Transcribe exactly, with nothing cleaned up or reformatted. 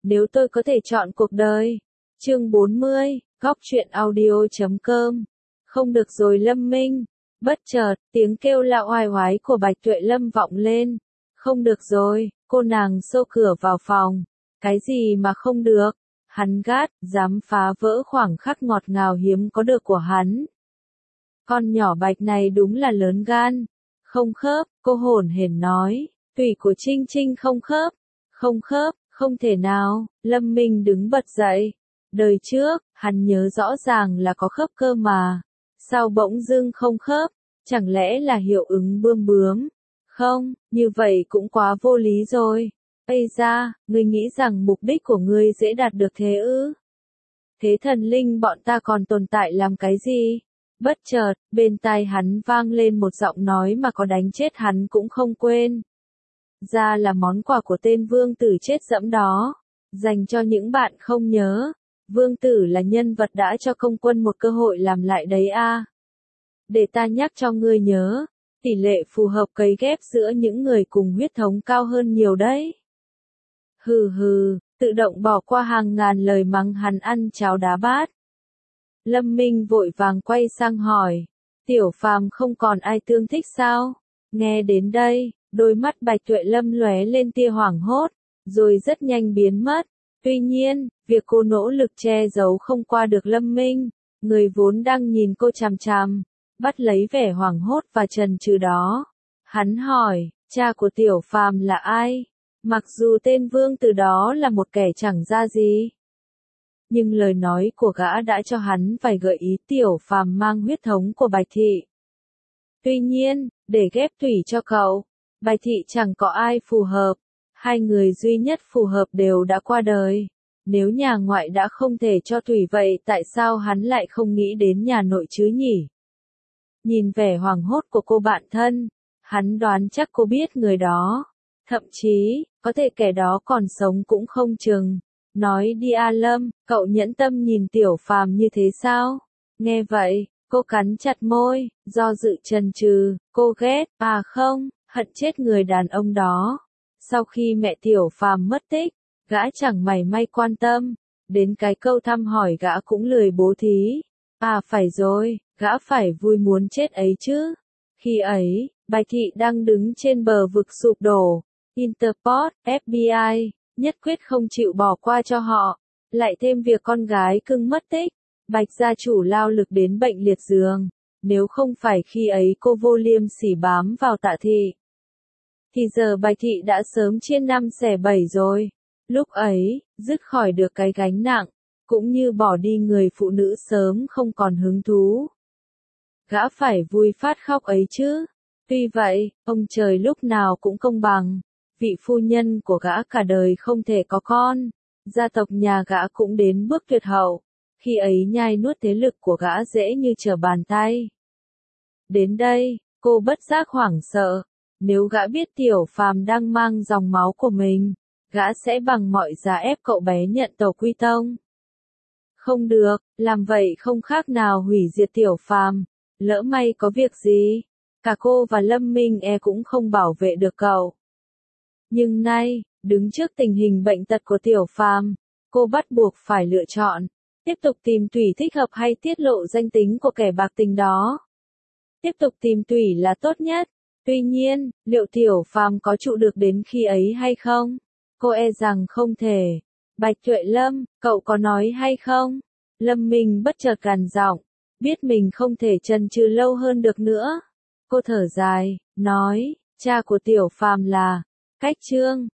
nếu tôi có thể chọn cuộc đời. Chương bốn mươi, góc truyện audio chấm com. Không được rồi Lâm Minh. Bất chợt, tiếng kêu la oai oái của Bạch Tuệ Lâm vọng lên. Không được rồi, cô nàng xô cửa vào phòng. Cái gì mà không được? Hắn gắt, dám phá vỡ khoảng khắc ngọt ngào hiếm có được của hắn. Con nhỏ Bạch này đúng là lớn gan. Không khớp, cô hổn hển nói. Tủy của Trinh Trinh không khớp. Không khớp, không thể nào. Lâm Minh đứng bật dậy. Đời trước, hắn nhớ rõ ràng là có khớp cơ mà. Sao bỗng dưng không khớp? Chẳng lẽ là hiệu ứng bươm bướm? Không, như vậy cũng quá vô lý rồi. Ây da, ngươi nghĩ rằng mục đích của ngươi dễ đạt được thế ư? Thế thần linh bọn ta còn tồn tại làm cái gì? Bất chợt, bên tai hắn vang lên một giọng nói mà có đánh chết hắn cũng không quên. Ra là món quà của tên vương tử chết dẫm đó. Dành cho những bạn không nhớ. Vương tử là nhân vật đã cho công quân một cơ hội làm lại đấy a. Để ta nhắc cho ngươi nhớ, tỷ lệ phù hợp cấy ghép giữa những người cùng huyết thống cao hơn nhiều đấy. Hừ hừ, tự động bỏ qua hàng ngàn lời mắng hắn ăn cháo đá bát. Lâm Minh vội vàng quay sang hỏi, Tiểu Phàm không còn ai tương thích sao? Nghe đến đây, đôi mắt Bạch Tuệ Lâm lóe lên tia hoảng hốt, rồi rất nhanh biến mất. Tuy nhiên, việc cô nỗ lực che giấu không qua được Lâm Minh, người vốn đang nhìn cô chằm chằm, bắt lấy vẻ hoảng hốt và chần chừ đó. Hắn hỏi, cha của Tiểu Phàm là ai? Mặc dù tên vương tử đó là một kẻ chẳng ra gì, nhưng lời nói của gã đã cho hắn vài gợi ý. Tiểu Phàm mang huyết thống của Bạch Thị. Tuy nhiên, để ghép tủy cho cậu, Bạch Thị chẳng có ai phù hợp. Hai người duy nhất phù hợp đều đã qua đời. Nếu nhà ngoại đã không thể cho tủy vậy tại sao hắn lại không nghĩ đến nhà nội chứ nhỉ? Nhìn vẻ hoảng hốt của cô bạn thân, hắn đoán chắc cô biết người đó. Thậm chí, có thể kẻ đó còn sống cũng không chừng. Nói đi A Lâm, cậu nhẫn tâm nhìn Tiểu Phàm như thế sao? Nghe vậy, cô cắn chặt môi, do dự chần chừ, cô ghét, à không, hận chết người đàn ông đó. Sau khi mẹ Tiểu Phàm mất tích, gã chẳng mảy may quan tâm, đến cái câu thăm hỏi gã cũng lười bố thí. À phải rồi, gã phải vui muốn chết ấy chứ. Khi ấy, Bạch Thị đang đứng trên bờ vực sụp đổ. Interpol, ép bê i, nhất quyết không chịu bỏ qua cho họ. Lại thêm việc con gái cưng mất tích, Bạch gia chủ lao lực đến bệnh liệt giường. Nếu không phải khi ấy cô vô liêm sỉ bám vào Tạ Thị, thì giờ Bạch Thị đã sớm chia năm xẻ bảy rồi. Lúc ấy, dứt khỏi được cái gánh nặng, cũng như bỏ đi người phụ nữ sớm không còn hứng thú. Gã phải vui phát khóc ấy chứ. Tuy vậy, ông trời lúc nào cũng công bằng. Vị phu nhân của gã cả đời không thể có con. Gia tộc nhà gã cũng đến bước tuyệt hậu. Khi ấy nhai nuốt thế lực của gã dễ như trở bàn tay. Đến đây, cô bất giác hoảng sợ. Nếu gã biết Tiểu Phàm đang mang dòng máu của mình, gã sẽ bằng mọi giá ép cậu bé nhận tổ quy tông. Không được, làm vậy không khác nào hủy diệt Tiểu Phàm. Lỡ may có việc gì, cả cô và Lâm Minh e cũng không bảo vệ được cậu. Nhưng nay, đứng trước tình hình bệnh tật của Tiểu Phàm, cô bắt buộc phải lựa chọn. Tiếp tục tìm tủy thích hợp hay tiết lộ danh tính của kẻ bạc tình đó. Tiếp tục tìm tủy là tốt nhất. Tuy nhiên, liệu Tiểu Phàm có trụ được đến khi ấy hay không? Cô e rằng không thể. Bạch Tuệ Lâm, cậu có nói hay không? Lâm Minh bất chợt gằn giọng, biết mình không thể chần chừ lâu hơn được nữa. Cô thở dài, nói, cha của Tiểu Phàm là Cách Trương.